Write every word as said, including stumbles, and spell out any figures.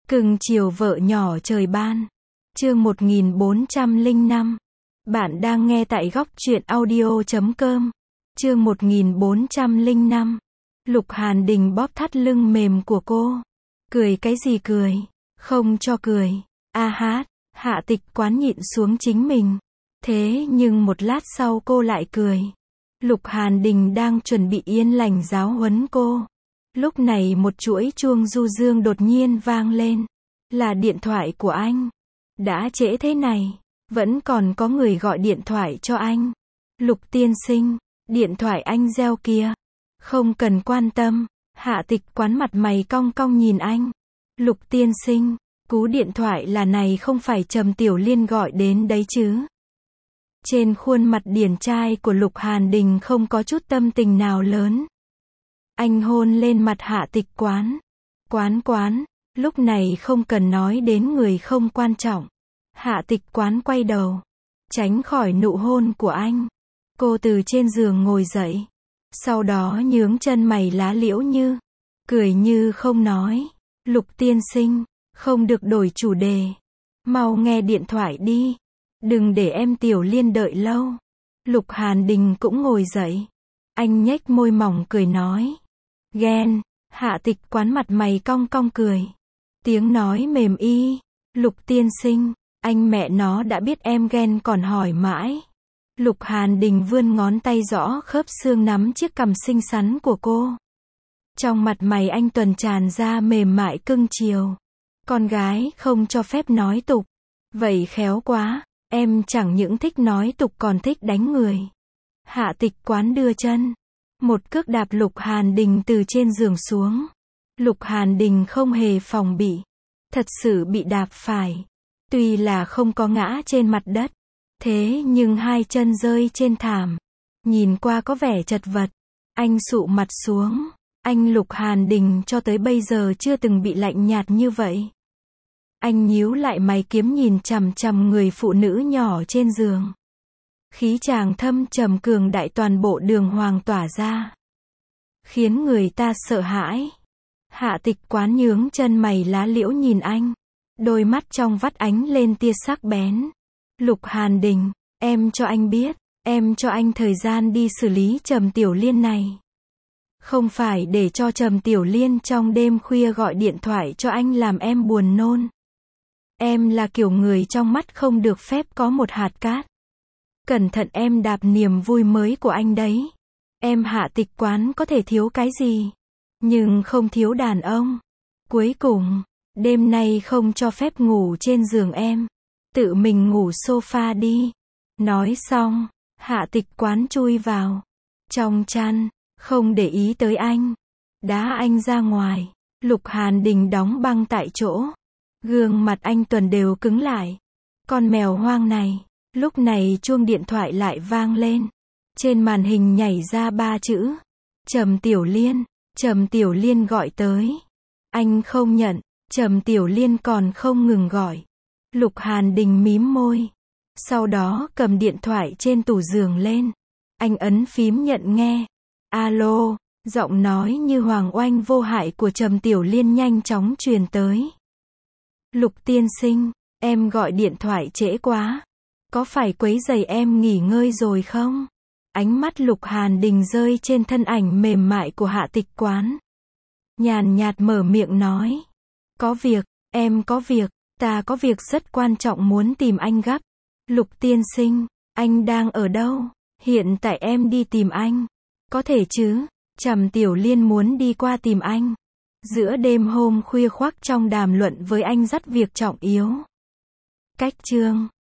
Cưng chiều vợ nhỏ trời ban. Chương một nghìn bốn trăm lẻ năm. Bạn đang nghe tại góc truyện audio chấm com. Chương một nghìn bốn trăm lẻ năm. Lục Hàn Đình bóp thắt lưng mềm của cô. Cười cái gì cười? Không cho cười. A hát, Hạ Tịch Quán nhịn xuống chính mình. Thế nhưng một lát sau cô lại cười. Lục Hàn Đình đang chuẩn bị yên lành giáo huấn cô. Lúc này một chuỗi chuông du dương đột nhiên vang lên. Là điện thoại của anh. Đã trễ thế này, vẫn còn có người gọi điện thoại cho anh. Lục tiên sinh, điện thoại anh reo kìa. Không cần quan tâm. Hạ Tịch Quán mặt mày cong cong nhìn anh. Lục tiên sinh, cú điện thoại là này không phải Trầm Tiểu Liên gọi đến đấy chứ? Trên khuôn mặt điển trai của Lục Hàn Đình không có chút tâm tình nào lớn. Anh hôn lên mặt Hạ Tịch Quán. Quán quán, lúc này không cần nói đến người không quan trọng. Hạ Tịch Quán quay đầu, tránh khỏi nụ hôn của anh. Cô từ trên giường ngồi dậy. Sau đó nhướng chân mày lá liễu như, cười như không nói. Lục tiên sinh, không được đổi chủ đề. Mau nghe điện thoại đi. Đừng để em Tiểu Liên đợi lâu. Lục Hàn Đình cũng ngồi dậy. Anh nhếch môi mỏng cười nói. Ghen. Hạ Tịch Quán mặt mày cong cong cười. Tiếng nói mềm y. Lục tiên sinh, anh mẹ nó đã biết em ghen còn hỏi mãi. Lục Hàn Đình vươn ngón tay rõ khớp xương nắm chiếc cằm xinh xắn của cô. Trong mặt mày anh tuần tràn ra mềm mại cưng chiều. Con gái không cho phép nói tục. Vậy khéo quá, em chẳng những thích nói tục còn thích đánh người. Hạ Tịch Quán đưa chân. Một cước đạp Lục Hàn Đình từ trên giường xuống. Lục Hàn Đình không hề phòng bị. Thật sự bị đạp phải. Tuy là không có ngã trên mặt đất. Thế nhưng hai chân rơi trên thảm. Nhìn qua có vẻ chật vật. Anh sụ mặt xuống. Anh Lục Hàn Đình cho tới bây giờ chưa từng bị lạnh nhạt như vậy. Anh nhíu lại mày kiếm nhìn chằm chằm người phụ nữ nhỏ trên giường. Khí chàng thâm trầm cường đại toàn bộ đường hoàng tỏa ra. Khiến người ta sợ hãi. Hạ Tịch Quán nhướng chân mày lá liễu nhìn anh. Đôi mắt trong vắt ánh lên tia sắc bén. Lục Hàn Đình, em cho anh biết, em cho anh thời gian đi xử lý Trầm Tiểu Liên này. Không phải để cho Trầm Tiểu Liên trong đêm khuya gọi điện thoại cho anh làm em buồn nôn. Em là kiểu người trong mắt không được phép có một hạt cát. Cẩn thận em đạp niềm vui mới của anh đấy. Em Hạ Tịch Quán có thể thiếu cái gì, nhưng không thiếu đàn ông. Cuối cùng, đêm nay không cho phép ngủ trên giường em. Tự mình ngủ sofa đi. Nói xong, Hạ Tịch Quán chui vào trong chăn, không để ý tới anh. Đá anh ra ngoài. Lục Hàn Đình đóng băng tại chỗ. Gương mặt anh tuần đều cứng lại. Con mèo hoang này. Lúc này chuông điện thoại lại vang lên. Trên màn hình nhảy ra ba chữ. Trầm Tiểu Liên. Trầm Tiểu Liên gọi tới. Anh không nhận. Trầm Tiểu Liên còn không ngừng gọi. Lục Hàn Đình mím môi. Sau đó cầm điện thoại trên tủ giường lên. Anh ấn phím nhận nghe. Alo, giọng nói như hoàng oanh vô hại của Trầm Tiểu Liên nhanh chóng truyền tới. Lục tiên sinh, em gọi điện thoại trễ quá. Có phải quấy rầy em nghỉ ngơi rồi không? Ánh mắt Lục Hàn Đình rơi trên thân ảnh mềm mại của Hạ Tịch Quán. Nhàn nhạt mở miệng nói. Có việc, em có việc, ta có việc rất quan trọng muốn tìm anh gấp. Lục tiên sinh, anh đang ở đâu? Hiện tại em đi tìm anh. Có thể chứ? Trầm Tiểu Liên muốn đi qua tìm anh. Giữa đêm hôm khuya khoác trong đàm luận với anh rất việc trọng yếu. Cách chương